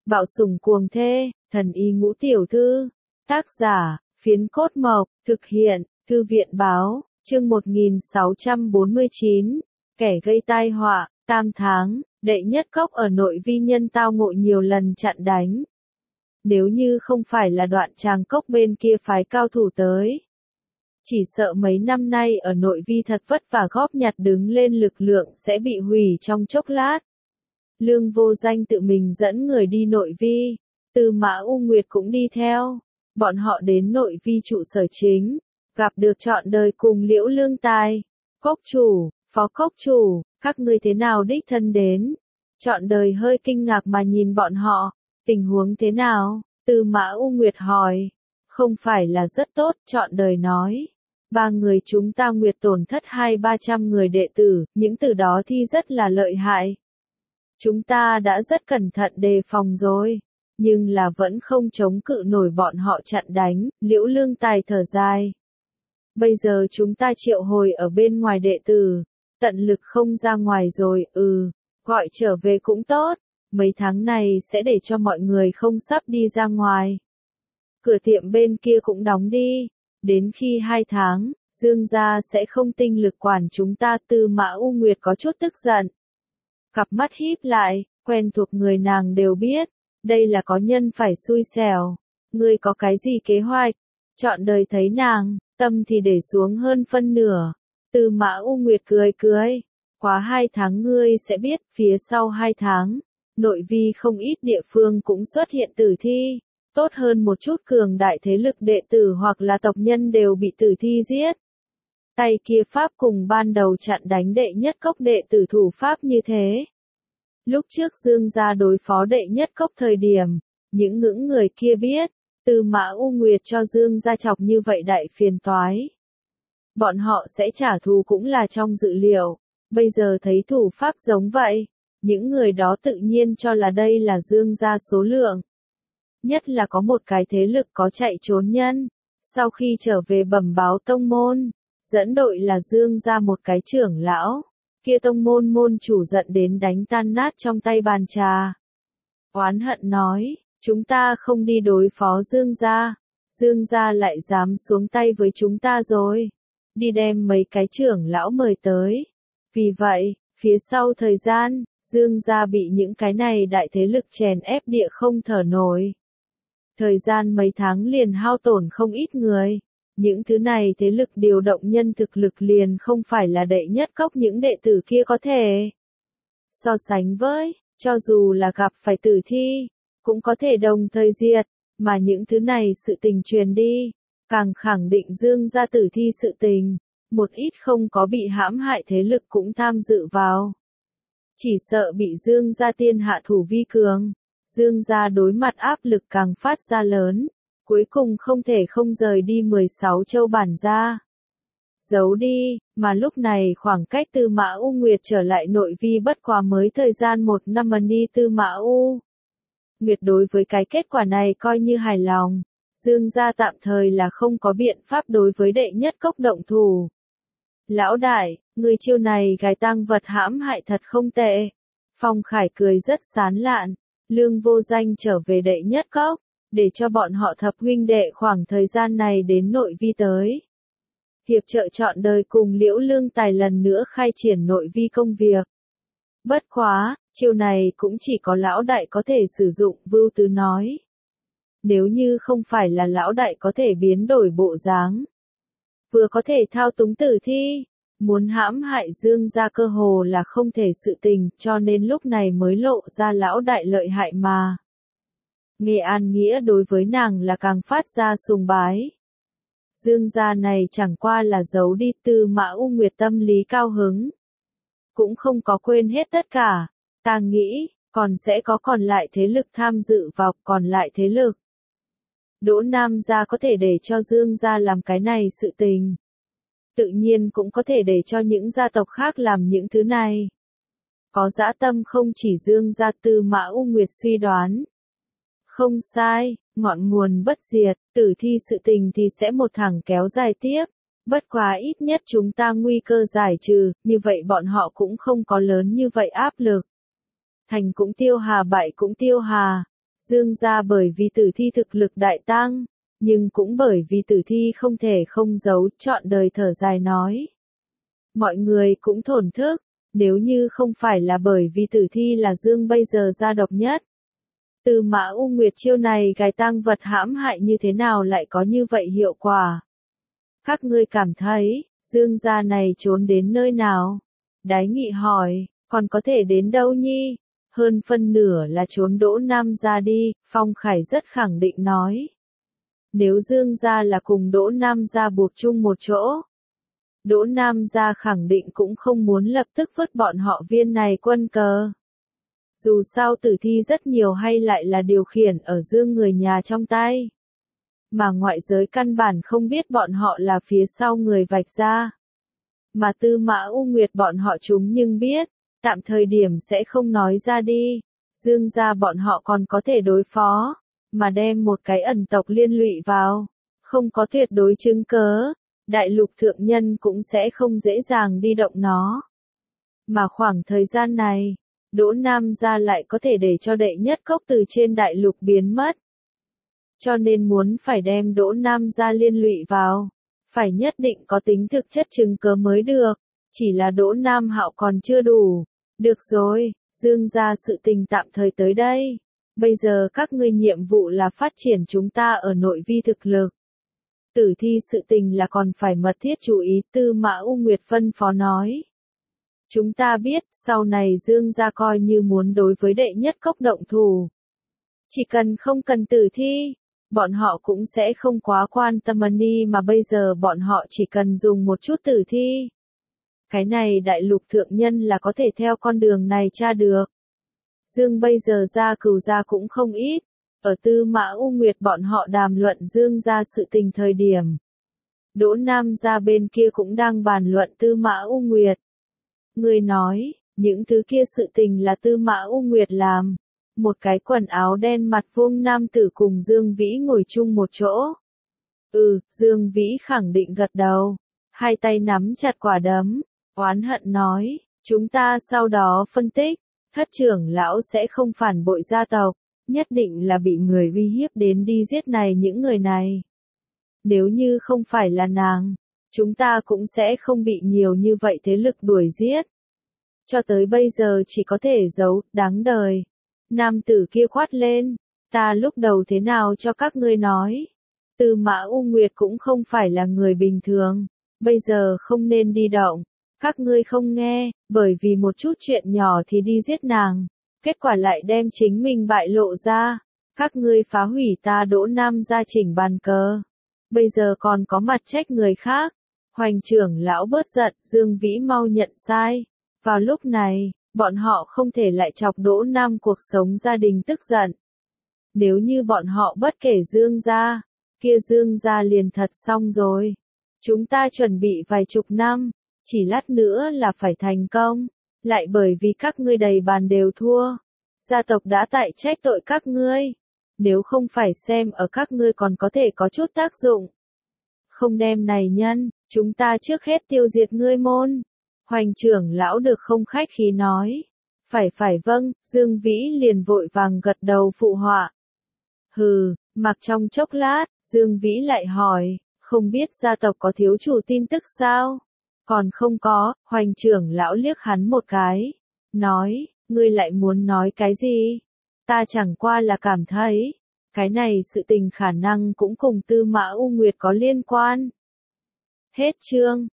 Bạo sủng cuồng thê, thần y ngũ tiểu thư. Tác giả, Phiến Cốt Mộc, thực hiện, Thư viện báo, chương 1649, kẻ gây tai họa, tam tháng, đệ nhất cốc ở nội vi nhân tao ngộ nhiều lần chặn đánh. Nếu như không phải là Đoạn Tràng Cốc bên kia phái cao thủ tới, chỉ sợ mấy năm nay ở nội vi thật vất vả góp nhặt đứng lên lực lượng sẽ bị hủy trong chốc lát. Lương Vô Danh tự mình dẫn người đi nội vi, Tư Mã U Nguyệt cũng đi theo. Bọn họ đến nội vi trụ sở chính, gặp được trọn đời cùng Liễu Lương Tài. Cốc chủ, phó cốc chủ, các ngươi thế nào đích thân đến? Trọn đời hơi kinh ngạc mà nhìn bọn họ, tình huống thế nào? Tư Mã U Nguyệt hỏi. Không phải là rất tốt, trọn đời nói. 3 người chúng ta Nguyệt tổn thất 200-300 người đệ tử, những từ đó thi rất là lợi hại. Chúng ta đã rất cẩn thận đề phòng rồi, nhưng là vẫn không chống cự nổi bọn họ chặn đánh. Liễu Lương Tài thở dài. Bây giờ chúng ta triệu hồi ở bên ngoài đệ tử, tận lực không ra ngoài rồi, gọi trở về cũng tốt, mấy tháng này sẽ để cho mọi người không sắp đi ra ngoài. Cửa tiệm bên kia cũng đóng đi, đến khi 2 tháng, Dương gia sẽ không tinh lực quản chúng ta. Tư Mã U Nguyệt có chút tức giận. Cặp mắt híp lại, quen thuộc người nàng đều biết, đây là có nhân phải xui xẻo. Ngươi có cái gì kế hoạch? Trọn đời thấy nàng, tâm thì để xuống hơn phân nửa. Tư Mã U Nguyệt cười cười. Quá 2 tháng ngươi sẽ biết, phía sau 2 tháng, nội vi không ít địa phương cũng xuất hiện tử thi. Tốt hơn một chút cường đại thế lực đệ tử hoặc là tộc nhân đều bị tử thi giết. Tay kia pháp cùng ban đầu chặn đánh đệ nhất cốc đệ tử thủ pháp như thế. Lúc trước Dương gia đối phó đệ nhất cốc thời điểm, những người kia biết, Tư Mã U Nguyệt cho Dương gia chọc như vậy đại phiền toái. Bọn họ sẽ trả thù cũng là trong dự liệu, bây giờ thấy thủ pháp giống vậy, những người đó tự nhiên cho là đây là Dương gia số lượng. Nhất là có một cái thế lực có chạy trốn nhân, sau khi trở về bẩm báo tông môn, dẫn đội là Dương gia một cái trưởng lão, kia tông môn môn chủ giận đến đánh tan nát trong tay bàn trà. Oán hận nói, chúng ta không đi đối phó Dương gia lại dám xuống tay với chúng ta rồi, đi đem mấy cái trưởng lão mời tới. Vì vậy, phía sau thời gian, Dương gia bị những cái này đại thế lực chèn ép địa không thở nổi. Thời gian mấy tháng liền hao tổn không ít người. Những thứ này thế lực điều động nhân thực lực liền không phải là đệ nhất cốc những đệ tử kia có thể so sánh với, cho dù là gặp phải tử thi, cũng có thể đồng thời diệt, mà những thứ này sự tình truyền đi, càng khẳng định Dương gia tử thi sự tình, một ít không có bị hãm hại thế lực cũng tham dự vào. Chỉ sợ bị Dương gia tiên hạ thủ vi cường, Dương gia đối mặt áp lực càng phát ra lớn. Cuối cùng không thể không rời đi 16 châu bản gia. Giấu đi, mà lúc này khoảng cách Tư Mã U Nguyệt trở lại nội vi bất quá mới thời gian 1 năm mà đi. Tư Mã U Nguyệt đối với cái kết quả này coi như hài lòng. Dương gia tạm thời là không có biện pháp đối với đệ nhất cốc động thủ. Lão đại, người chiêu này gài tang vật hãm hại thật không tệ. Phong Khải cười rất sán lạn. Lương Vô Danh trở về đệ nhất cốc, để cho bọn họ thập huynh đệ khoảng thời gian này đến nội vi tới. Hiệp trợ trọn đời cùng Liễu Lương Tài lần nữa khai triển nội vi công việc. Bất quá, chiêu này cũng chỉ có lão đại có thể sử dụng. Vưu Tứ nói. Nếu như không phải là lão đại có thể biến đổi bộ dáng, vừa có thể thao túng tử thi, muốn hãm hại Dương gia cơ hồ là không thể sự tình, cho nên lúc này mới lộ ra lão đại lợi hại mà. Nghe An Nghĩa đối với nàng là càng phát ra sùng bái. Dương gia này chẳng qua là giấu đi. Tư Mã U Nguyệt tâm lý cao hứng, cũng không có quên hết tất cả. Ta nghĩ, còn sẽ có còn lại thế lực tham dự vào. Còn lại thế lực, Đỗ Nam gia có thể để cho Dương gia làm cái này sự tình, tự nhiên cũng có thể để cho những gia tộc khác làm những thứ này. Có dã tâm không chỉ Dương gia. Tư Mã U Nguyệt suy đoán. Không sai, ngọn nguồn bất diệt, tử thi sự tình thì sẽ một thẳng kéo dài tiếp. Bất quá ít nhất chúng ta nguy cơ giải trừ, như vậy bọn họ cũng không có lớn như vậy áp lực. Thành cũng tiêu hà, bại cũng tiêu hà. Dương gia bởi vì Tử Thi thực lực đại tăng, nhưng cũng bởi vì Tử Thi không thể không giấu, trọn đời thở dài nói. Mọi người cũng thổn thức, nếu như không phải là bởi vì Tử Thi là Dương bây giờ gia độc nhất. Tư Mã U Nguyệt chiêu này gài tang vật hãm hại như thế nào lại có như vậy hiệu quả? Các ngươi cảm thấy, Dương gia này trốn đến nơi nào? Đái Nghị hỏi, còn có thể đến đâu nhi? Hơn phân nửa là trốn Đỗ Nam gia đi, Phong Khải rất khẳng định nói. Nếu Dương gia là cùng Đỗ Nam gia buộc chung một chỗ, Đỗ Nam gia khẳng định cũng không muốn lập tức vứt bọn họ Viên này quân cờ. Dù sao Tử Thi rất nhiều hay lại là điều khiển ở Dương người nhà trong tay. Mà ngoại giới căn bản không biết bọn họ là phía sau người vạch ra. Mà Tư Mã U Nguyệt bọn họ chúng nhưng biết, tạm thời điểm sẽ không nói ra đi. Dương gia bọn họ còn có thể đối phó, mà đem một cái ẩn tộc liên lụy vào. Không có tuyệt đối chứng cớ, đại lục thượng nhân cũng sẽ không dễ dàng đi động nó. Mà khoảng thời gian này, Đỗ Nam gia lại có thể để cho đệ nhất cốc từ trên đại lục biến mất. Cho nên muốn phải đem Đỗ Nam gia liên lụy vào, phải nhất định có tính thực chất chứng cớ mới được, chỉ là Đỗ Nam Hạo còn chưa đủ. Được rồi, Dương gia sự tình tạm thời tới đây. Bây giờ các ngươi nhiệm vụ là phát triển chúng ta ở nội vi thực lực. Tử Thi sự tình là còn phải mật thiết chú ý, Tư Mã U Nguyệt phân phó nói. Chúng ta biết, sau này Dương gia coi như muốn đối với đệ nhất cốc động thủ. Chỉ cần không cần Tử Thi, bọn họ cũng sẽ không quá quan tâm đi, mà bây giờ bọn họ chỉ cần dùng một chút Tử Thi. Cái này đại lục thượng nhân là có thể theo con đường này tra được. Dương bây giờ gia cửu gia cũng không ít. Ở Tư Mã U Nguyệt bọn họ đàm luận Dương gia sự tình thời điểm. Đỗ Nam gia bên kia cũng đang bàn luận Tư Mã U Nguyệt. Người nói, những thứ kia sự tình là Tư Mã U Nguyệt làm. Một cái quần áo đen mặt vuông nam tử cùng Dương Vĩ ngồi chung một chỗ. Dương Vĩ khẳng định gật đầu. Hai tay nắm chặt quả đấm, oán hận nói, chúng ta sau đó phân tích, Thất trưởng lão sẽ không phản bội gia tộc, nhất định là bị người uy hiếp đến đi giết này những người này. Nếu như không phải là nàng, chúng ta cũng sẽ không bị nhiều như vậy thế lực đuổi giết. Cho tới bây giờ chỉ có thể giấu, đáng đời. Nam tử kia khoát lên, ta lúc đầu thế nào cho các ngươi nói. Tư Mã U Nguyệt cũng không phải là người bình thường, bây giờ không nên đi động. Các ngươi không nghe, bởi vì một chút chuyện nhỏ thì đi giết nàng, kết quả lại đem chính mình bại lộ ra. Các ngươi phá hủy ta Đỗ Nam gia chỉnh bàn cờ, bây giờ còn có mặt trách người khác. Hoành trưởng lão bớt giận, Dương Vĩ mau nhận sai. Vào lúc này, bọn họ không thể lại chọc Đỗ Nam cuộc sống gia đình tức giận. Nếu như bọn họ bất kể Dương gia, kia Dương gia liền thật xong rồi. Chúng ta chuẩn bị vài chục năm, chỉ lát nữa là phải thành công, lại bởi vì các ngươi đầy bàn đều thua. Gia tộc đã tại trách tội các ngươi, nếu không phải xem ở các ngươi còn có thể có chút tác dụng. Không đem này nhân, chúng ta trước hết tiêu diệt ngươi môn. Hoành trưởng lão được không khách khí nói. Phải vâng, Dương Vĩ liền vội vàng gật đầu phụ họa. Mặc trong chốc lát, Dương Vĩ lại hỏi, không biết gia tộc có thiếu chủ tin tức sao? Còn không có, Hoành trưởng lão liếc hắn một cái. Nói, ngươi lại muốn nói cái gì? Ta chẳng qua là cảm thấy, cái này sự tình khả năng cũng cùng Tư Mã U Nguyệt có liên quan. Hết chương.